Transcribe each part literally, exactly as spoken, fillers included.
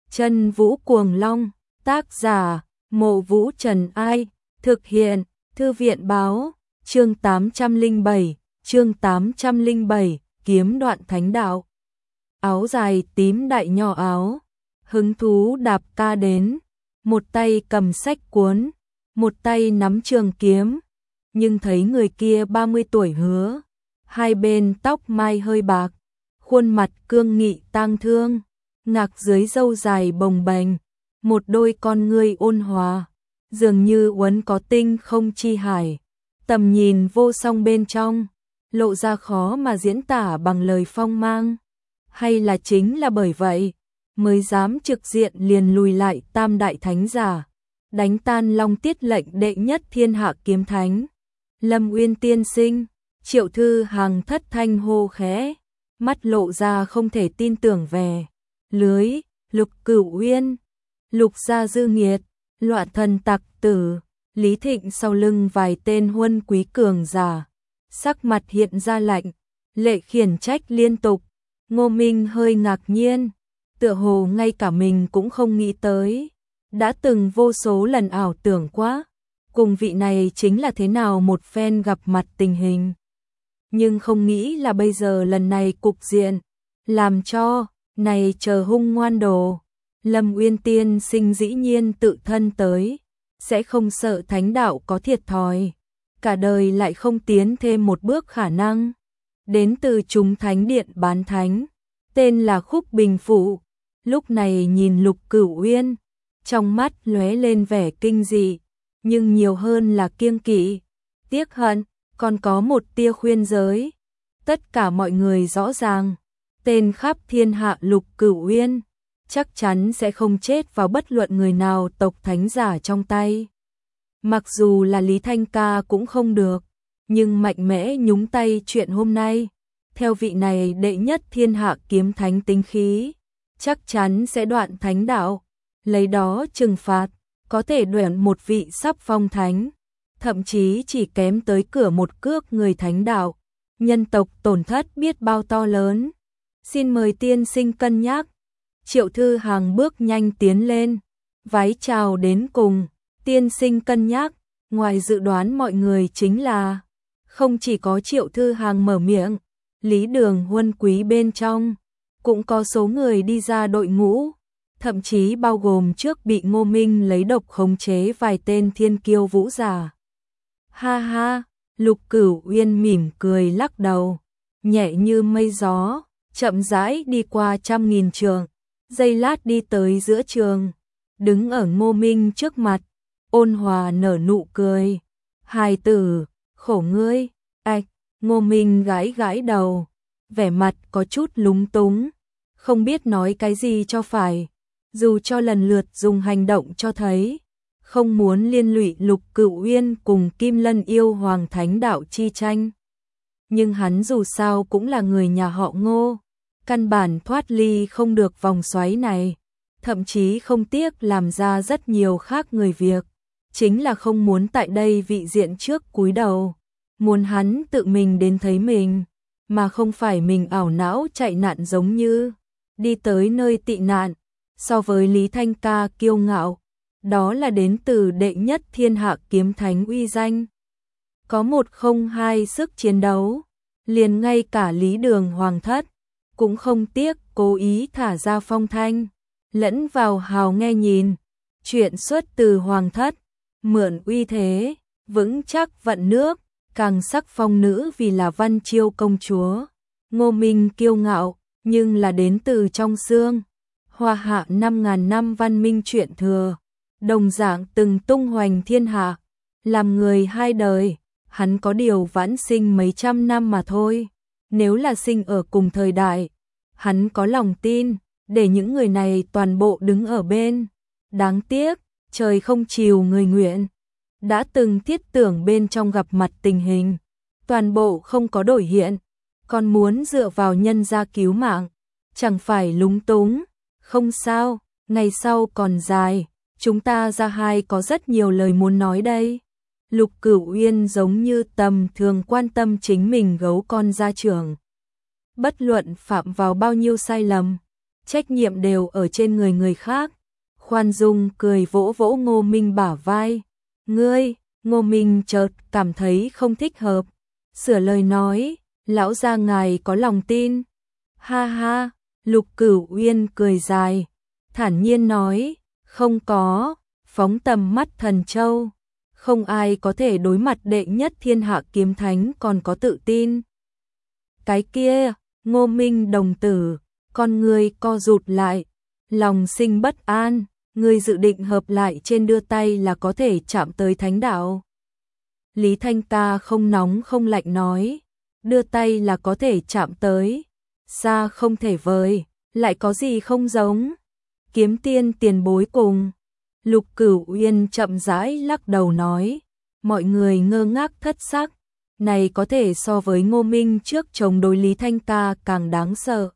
Chân Vũ Cuồng Long, tác giả, Mộ Vũ Trần Ai, thực hiện, Thư viện Báo, chương tám trăm lẻ bảy, chương tám trăm lẻ bảy, kiếm đoạn thánh đạo. Áo dài tím đại nho áo, hứng thú đạp ca đến, một tay cầm sách cuốn, một tay nắm trường kiếm, nhưng thấy người kia ba mươi tuổi hứa, hai bên tóc mai hơi bạc, khuôn mặt cương nghị tang thương, ngạc dưới râu dài bồng bềnh, một đôi con ngươi ôn hòa, dường như uốn có tinh không chi hải, tầm nhìn vô song bên trong, lộ ra khó mà diễn tả bằng lời phong mang, hay là chính là bởi vậy mới dám trực diện liền lùi lại tam đại thánh giả, đánh tan Long Tiết lệnh đệ nhất thiên hạ kiếm thánh. Lâm Uyên tiên sinh, Triệu Thư Hằng thất thanh hô khẽ, mắt lộ ra không thể tin tưởng về lưới. Lục Cửu Uyên, Lục Gia Dư Nghiệt, Loạn Thần Tặc Tử, Lý Thịnh sau lưng vài tên huân quý cường giả, sắc mặt hiện ra lạnh, lệ khiển trách liên tục. Ngô Minh hơi ngạc nhiên, tựa hồ ngay cả mình cũng không nghĩ tới, đã từng vô số lần ảo tưởng quá, cùng vị này chính là thế nào một phen gặp mặt tình hình. Nhưng không nghĩ là bây giờ lần này cục diện, làm cho, này chờ hung ngoan đồ, Lâm Uyên tiên sinh dĩ nhiên tự thân tới, sẽ không sợ thánh đạo có thiệt thòi, cả đời lại không tiến thêm một bước khả năng. Đến từ chúng thánh điện bán thánh, tên là Khúc Bình Phụ, lúc này nhìn Lục Cửu Uyên, trong mắt lóe lên vẻ kinh dị, nhưng nhiều hơn là kiêng kỵ, tiếc hận, còn có một tia khuyên giới. Tất cả mọi người rõ ràng, tên khắp thiên hạ Lục Cửu Uyên, chắc chắn sẽ không chết vào bất luận người nào tộc thánh giả trong tay. Mặc dù là Lý Thanh Ca cũng không được, nhưng mạnh mẽ nhúng tay chuyện hôm nay, theo vị này đệ nhất thiên hạ kiếm thánh tính khí, chắc chắn sẽ đoạn thánh đạo, lấy đó trừng phạt, có thể đoạn một vị sắp phong thánh, thậm chí chỉ kém tới cửa một cước người thánh đạo, nhân tộc tổn thất biết bao to lớn. Xin mời tiên sinh cân nhắc. Triệu Thư Hằng bước nhanh tiến lên, vái chào đến cùng, tiên sinh cân nhắc. Ngoài dự đoán mọi người chính là, không chỉ có Triệu Thư Hằng mở miệng, Lý Đường huân quý bên trong, cũng có số người đi ra đội ngũ, thậm chí bao gồm trước bị Ngô Minh lấy độc khống chế vài tên thiên kiêu vũ giả. Ha ha, Lục Cửu Uyên mỉm cười lắc đầu, nhẹ như mây gió, chậm rãi đi qua trăm nghìn trường, giây lát đi tới giữa trường, đứng ở Ngô Minh trước mặt, ôn hòa nở nụ cười. Hài tử, khổ ngươi, ạch, Ngô Minh gãi gãi đầu, vẻ mặt có chút lúng túng, không biết nói cái gì cho phải, dù cho lần lượt dùng hành động cho thấy, không muốn liên lụy Lục Cửu Uyên cùng Kim Lân yêu hoàng thánh đạo chi tranh. Nhưng hắn dù sao cũng là người nhà họ Ngô, căn bản thoát ly không được vòng xoáy này, thậm chí không tiếc làm ra rất nhiều khác người việc, chính là không muốn tại đây vị diện trước cúi đầu, muốn hắn tự mình đến thấy mình, mà không phải mình ảo não chạy nạn giống như đi tới nơi tị nạn. So với Lý Thanh Ca kiêu ngạo, đó là đến từ đệ nhất thiên hạ kiếm thánh uy danh, có một không hai sức chiến đấu, liền ngay cả Lý Đường hoàng thất cũng không tiếc cố ý thả ra phong thanh, lẫn vào hào nghe nhìn, chuyện xuất từ hoàng thất, mượn uy thế, vững chắc vận nước, càng sắc phong nữ vì là Văn Chiêu công chúa. Ngô Minh kiêu ngạo, nhưng là đến từ trong xương, hoa hạ năm ngàn năm văn minh chuyện thừa, đồng dạng từng tung hoành thiên hạ, làm người hai đời, hắn có điều vãn sinh mấy trăm năm mà thôi, nếu là sinh ở cùng thời đại, hắn có lòng tin, để những người này toàn bộ đứng ở bên, đáng tiếc, trời không chiều người nguyện, đã từng thiết tưởng bên trong gặp mặt tình hình, toàn bộ không có đổi hiện, còn muốn dựa vào nhân gia cứu mạng, chẳng phải lúng túng. Không sao, ngày sau còn dài, chúng ta ra hai có rất nhiều lời muốn nói đây. Lục Cửu Uyên giống như tầm thường quan tâm chính mình gấu con gia trưởng. Bất luận phạm vào bao nhiêu sai lầm, trách nhiệm đều ở trên người người khác. Khoan Dung cười vỗ vỗ Ngô Minh bả vai. Ngươi, Ngô Minh chợt cảm thấy không thích hợp. Sửa lời nói, lão gia ngài có lòng tin. Ha ha, Lục Cửu Uyên cười dài, thản nhiên nói, không có, phóng tầm mắt Thần Châu. Không ai có thể đối mặt đệ nhất thiên hạ kiếm thánh còn có tự tin. Cái kia, Ngô Minh đồng tử, con người co rụt lại, lòng sinh bất an, người dự định hợp lại trên đưa tay là có thể chạm tới thánh đạo. Lý Thanh Ca không nóng không lạnh nói, đưa tay là có thể chạm tới, xa không thể vời, lại có gì không giống. Kiếm tiên tiền bối cùng. Lục Cửu Uyên chậm rãi lắc đầu nói, mọi người ngơ ngác thất sắc, này có thể so với Ngô Minh trước chống đối Lý Thanh Ca càng đáng sợ.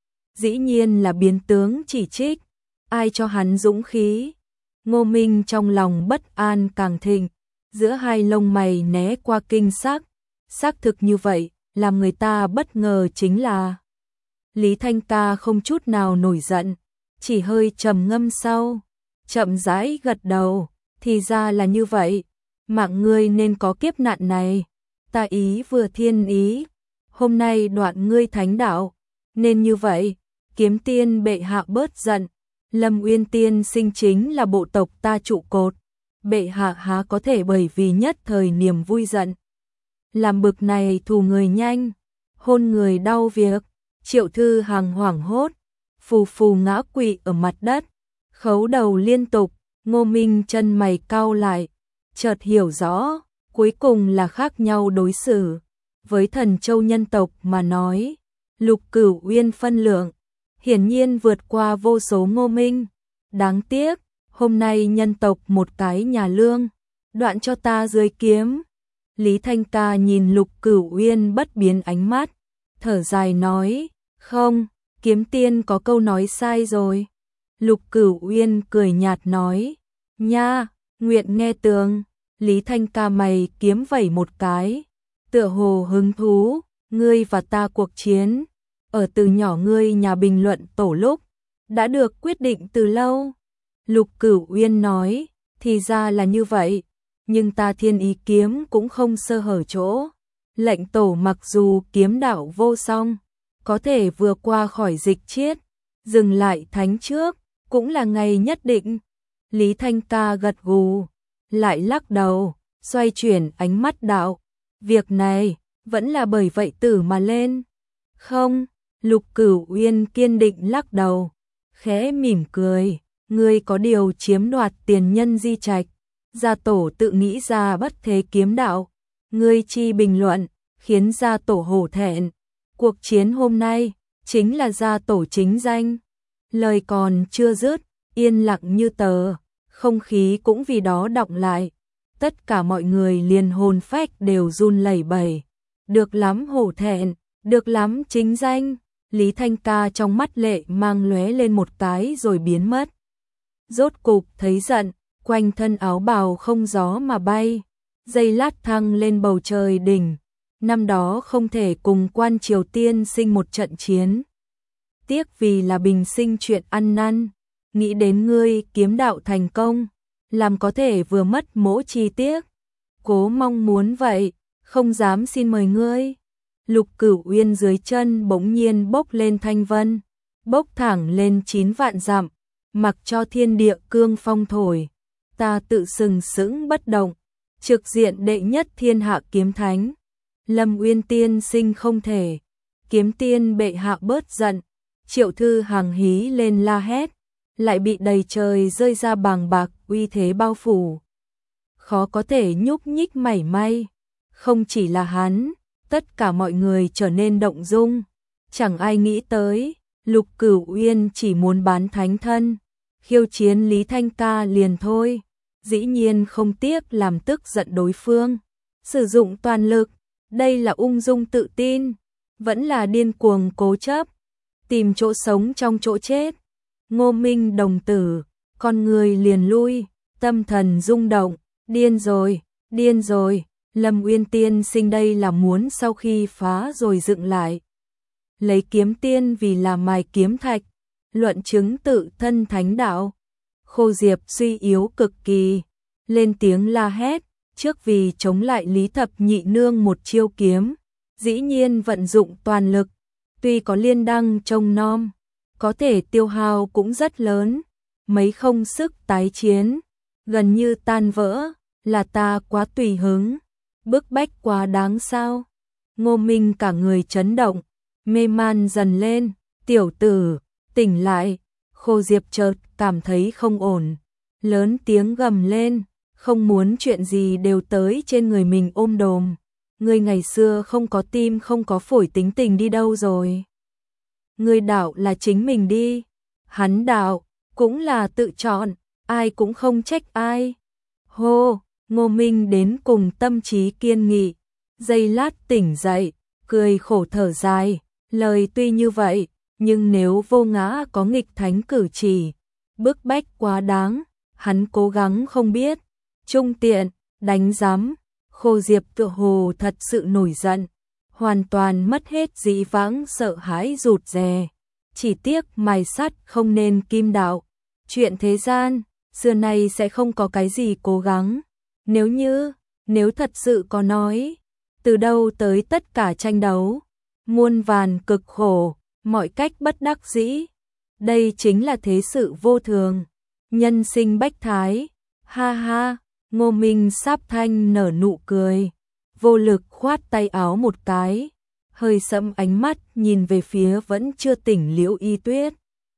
Dĩ nhiên là biến tướng chỉ trích, ai cho hắn dũng khí. Ngô Minh trong lòng bất an càng thịnh, giữa hai lông mày né qua kinh sắc, xác thực như vậy, làm người ta bất ngờ chính là Lý Thanh Ca không chút nào nổi giận, chỉ hơi trầm ngâm sau, chậm rãi gật đầu, thì ra là như vậy, mạng ngươi nên có kiếp nạn này, ta ý vừa thiên ý, hôm nay đoạn ngươi thánh đạo, nên như vậy, kiếm tiên bệ hạ bớt giận, Lâm Uyên tiên sinh chính là bộ tộc ta trụ cột, bệ hạ há có thể bởi vì nhất thời niềm vui giận. Làm bực này thù người nhanh, hôn người đau việc. Triệu Thư Hằng hoảng hốt, phù phù ngã quỵ ở mặt đất, khấu đầu liên tục. Ngô Minh chân mày cau lại, chợt hiểu rõ, cuối cùng là khác nhau đối xử. Với Thần Châu nhân tộc mà nói, Lục Cửu Uyên phân lượng, hiển nhiên vượt qua vô số Ngô Minh. Đáng tiếc, hôm nay nhân tộc một cái nhà lương, đoạn cho ta dưới kiếm. Lý Thanh Ca nhìn Lục Cửu Uyên bất biến ánh mắt, thở dài nói, không, kiếm tiên có câu nói sai rồi. Lục Cửu Uyên cười nhạt nói, nha, nguyện nghe tường. Lý Thanh Ca mày kiếm vẩy một cái, tựa hồ hứng thú, ngươi và ta cuộc chiến, ở từ nhỏ ngươi nhà bình luận tổ lúc, đã được quyết định từ lâu. Lục Cửu Uyên nói, thì ra là như vậy, nhưng ta thiên ý kiếm cũng không sơ hở chỗ. Lệnh tổ mặc dù kiếm đạo vô song, có thể vừa qua khỏi dịch chiết, dừng lại thánh trước, cũng là ngày nhất định. Lý Thanh Ca gật gù, lại lắc đầu, xoay chuyển ánh mắt đạo. Việc này, vẫn là bởi vậy tử mà lên. Không, Lục Cửu Uyên kiên định lắc đầu, khẽ mỉm cười, ngươi có điều chiếm đoạt tiền nhân di trạch, gia tổ tự nghĩ ra bất thế kiếm đạo, ngươi chi bình luận, khiến gia tổ hổ thẹn. Cuộc chiến hôm nay, chính là gia tổ chính danh. Lời còn chưa dứt, yên lặng như tờ, không khí cũng vì đó đọng lại. Tất cả mọi người liền hồn phách đều run lẩy bẩy. Được lắm hổ thẹn, được lắm chính danh. Lý Thanh Ca trong mắt lệ mang lóe lên một cái rồi biến mất. Rốt cục thấy giận, quanh thân áo bào không gió mà bay, giây lát thăng lên bầu trời đỉnh. Năm đó không thể cùng Quan Triều Tiên sinh một trận chiến. Tiếc vì là bình sinh chuyện ăn năn, nghĩ đến ngươi kiếm đạo thành công, làm có thể vừa mất mỗ chi tiếc. Cố mong muốn vậy, không dám xin mời ngươi. Lục Cửu Uyên dưới chân bỗng nhiên bốc lên thanh vân, bốc thẳng lên chín vạn dặm, mặc cho thiên địa cương phong thổi. Ta tự sừng sững bất động, trực diện đệ nhất thiên hạ kiếm thánh. Lâm Uyên tiên sinh không thể, kiếm tiên bệ hạ bớt giận. Triệu Thư Hằng hí lên la hét, lại bị đầy trời rơi ra bàng bạc uy thế bao phủ. Khó có thể nhúc nhích mảy may, không chỉ là hắn, tất cả mọi người trở nên động dung. Chẳng ai nghĩ tới, Lục Cửu Uyên chỉ muốn bán thánh thân, khiêu chiến Lý Thanh Ca liền thôi, dĩ nhiên không tiếc làm tức giận đối phương, sử dụng toàn lực. Đây là ung dung tự tin, vẫn là điên cuồng cố chấp, tìm chỗ sống trong chỗ chết. Ngô Minh đồng tử, con người liền lui, tâm thần rung động, điên rồi, điên rồi. Lâm Uyên tiên sinh đây là muốn sau khi phá rồi dựng lại, lấy kiếm tiên vì là mài kiếm thạch. luận chứng tự thân thánh đạo. Khô Diệp suy yếu cực kỳ, lên tiếng la hét, trước vì chống lại Lý Thập Nhị Nương một chiêu kiếm, dĩ nhiên vận dụng toàn lực, tuy có liên đăng trông nom, có thể tiêu hao cũng rất lớn, mấy không sức tái chiến, gần như tan vỡ, là ta quá tùy hứng, bức bách quá đáng sao. Ngô Minh cả người chấn động, mê man dần lên, tiểu tử, tỉnh lại. Khô Diệp chợt cảm thấy không ổn, lớn tiếng gầm lên, không muốn chuyện gì đều tới trên người mình ôm đồm. Ngươi ngày xưa không có tim không có phổi tính tình đi đâu rồi? Ngươi đạo là chính mình đi, hắn đạo cũng là tự chọn, ai cũng không trách ai. Hô, Ngô Minh đến cùng tâm trí kiên nghị, giây lát tỉnh dậy, cười khổ thở dài, lời tuy như vậy, nhưng nếu Vô Ngã có nghịch thánh cử chỉ, bức bách quá đáng, hắn cố gắng không biết, trung tiện, đánh giám. Khô Diệp tựa hồ thật sự nổi giận, hoàn toàn mất hết dĩ vãng sợ hãi rụt rè, chỉ tiếc mài sắt không nên kim đạo, chuyện thế gian, xưa nay sẽ không có cái gì cố gắng, nếu như, nếu thật sự có nói, từ đâu tới tất cả tranh đấu, muôn vàn cực khổ, mọi cách bất đắc dĩ, đây chính là thế sự vô thường, nhân sinh bách thái, ha ha. Ngô Minh sáp thanh nở nụ cười, vô lực khoát tay áo một cái, hơi sẫm ánh mắt nhìn về phía vẫn chưa tỉnh Liễu Y Tuyết.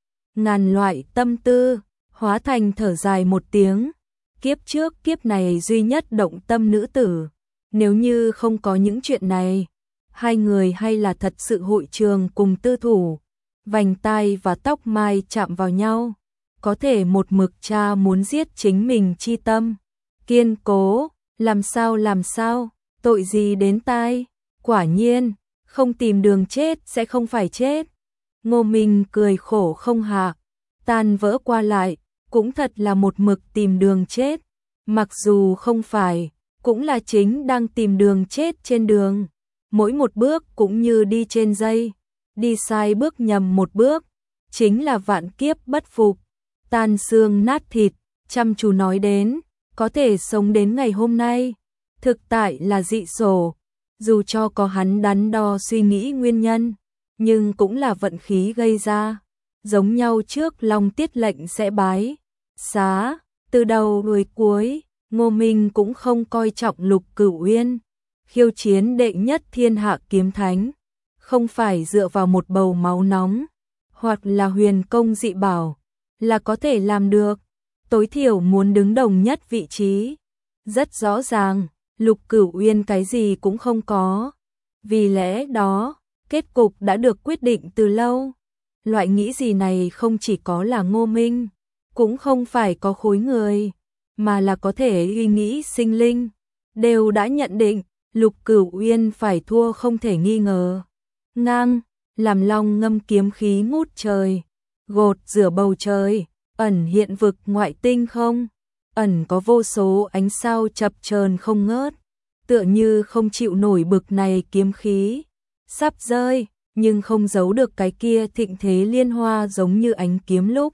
Ngàn loại tâm tư, hóa thành thở dài một tiếng, kiếp trước kiếp này duy nhất động tâm nữ tử, nếu như không có những chuyện này, hai người hay là thật sự hội trường cùng tư thủ, vành tai và tóc mai chạm vào nhau, có thể một mực cha muốn giết chính mình chi tâm. Kiên cố, làm sao làm sao, tội gì đến tai, quả nhiên, không tìm đường chết sẽ không phải chết. Ngô Minh cười khổ không hạ, tan vỡ qua lại, cũng thật là một mực tìm đường chết, mặc dù không phải, cũng là chính đang tìm đường chết trên đường, mỗi một bước cũng như đi trên dây, đi sai bước nhầm một bước, chính là vạn kiếp bất phục, tan xương nát thịt, chăm chú nói đến. Có thể sống đến ngày hôm nay, thực tại là dị sổ, dù cho có hắn đắn đo suy nghĩ nguyên nhân, nhưng cũng là vận khí gây ra, giống nhau trước Long Tiết lệnh sẽ bái, xá, từ đầu đuôi cuối, Ngô Minh cũng không coi trọng Lục Cửu Uyên, khiêu chiến đệ nhất thiên hạ kiếm thánh, không phải dựa vào một bầu máu nóng, hoặc là huyền công dị bảo, là có thể làm được. Tối thiểu muốn đứng đồng nhất vị trí. Rất rõ ràng, Lục Cửu Uyên cái gì cũng không có. Vì lẽ đó, kết cục đã được quyết định từ lâu. Loại nghĩ gì này không chỉ có là Ngô Minh, cũng không phải có khối người, mà là có thể uy nghĩ sinh linh. Đều đã nhận định, Lục Cửu Uyên phải thua không thể nghi ngờ. Ngang, làm long ngâm kiếm khí ngút trời, gột rửa bầu trời. Ẩn hiện vực ngoại tinh không, ẩn có vô số ánh sao chập chờn không ngớt, tựa như không chịu nổi bực này kiếm khí, sắp rơi, nhưng không giấu được cái kia thịnh thế liên hoa giống như ánh kiếm lúc.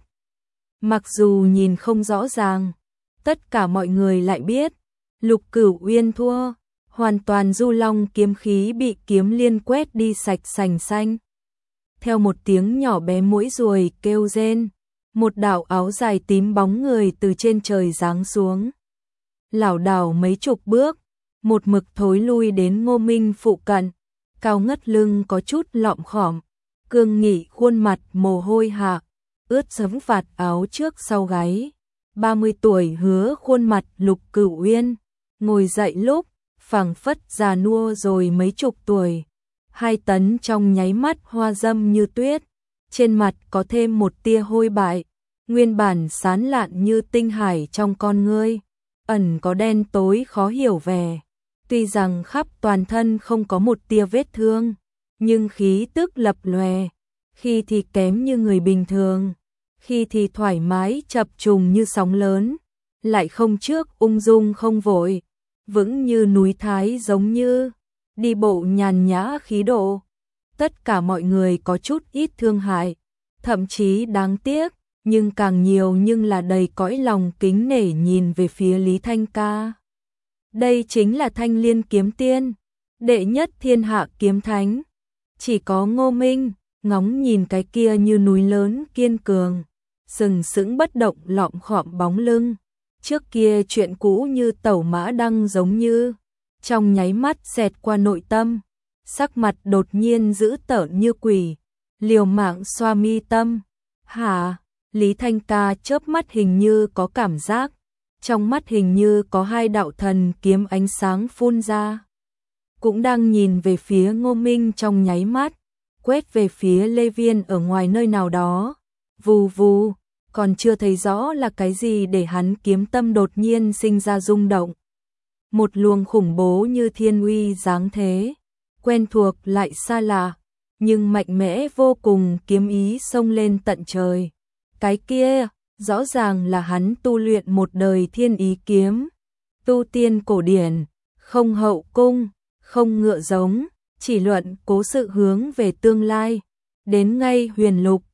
Mặc dù nhìn không rõ ràng, tất cả mọi người lại biết, Lục Cửu Uyên thua, hoàn toàn du long kiếm khí bị kiếm liên quét đi sạch sành xanh. Theo một tiếng nhỏ bé mũi ruồi kêu rên, một đạo áo dài tím bóng người từ trên trời giáng xuống. Lảo đảo mấy chục bước, một mực thối lui đến Ngô Minh phụ cận, cao ngất lưng có chút lọm khỏm, cương nghị khuôn mặt mồ hôi hạ, ướt sẫm vạt áo trước sau gáy. ba mươi tuổi hứa khuôn mặt Lục Cửu Uyên, ngồi dậy lúc, phảng phất già nua rồi mấy chục tuổi. Hai tấn trong nháy mắt hoa dâm như tuyết, trên mặt có thêm một tia hôi bại, nguyên bản sán lạn như tinh hải trong con ngươi, ẩn có đen tối khó hiểu vẻ. Tuy rằng khắp toàn thân không có một tia vết thương, nhưng khí tức lập lòe, khi thì kém như người bình thường, khi thì thoải mái chập trùng như sóng lớn, lại không trước ung dung không vội, vững như núi Thái giống như đi bộ nhàn nhã khí độ. Tất cả mọi người có chút ít thương hại, thậm chí đáng tiếc, nhưng càng nhiều nhưng là đầy cõi lòng kính nể nhìn về phía Lý Thanh Ca. Đây chính là Thanh Liên kiếm tiên, đệ nhất thiên hạ kiếm thánh. Chỉ có Ngô Minh, ngóng nhìn cái kia như núi lớn kiên cường, sừng sững bất động lọm khọm bóng lưng. Trước kia chuyện cũ như tẩu mã đăng giống như, trong nháy mắt xẹt qua nội tâm, sắc mặt đột nhiên dữ tợn như quỷ, liều mạng xoa mi tâm. Hả? Lý Thanh Ca chớp mắt hình như có cảm giác, trong mắt hình như có hai đạo thần kiếm ánh sáng phun ra. Cũng đang nhìn về phía Ngô Minh trong nháy mắt, quét về phía Lê Viên ở ngoài nơi nào đó. Vù vù, còn chưa thấy rõ là cái gì để hắn kiếm tâm đột nhiên sinh ra rung động. Một luồng khủng bố như thiên uy dáng thế, quen thuộc lại xa lạ, nhưng mạnh mẽ vô cùng kiếm ý xông lên tận trời. Cái kia, rõ ràng là hắn tu luyện một đời thiên ý kiếm, tu tiên cổ điển, không hậu cung, không ngựa giống, chỉ luận cố sự hướng về tương lai, đến ngay huyền lục,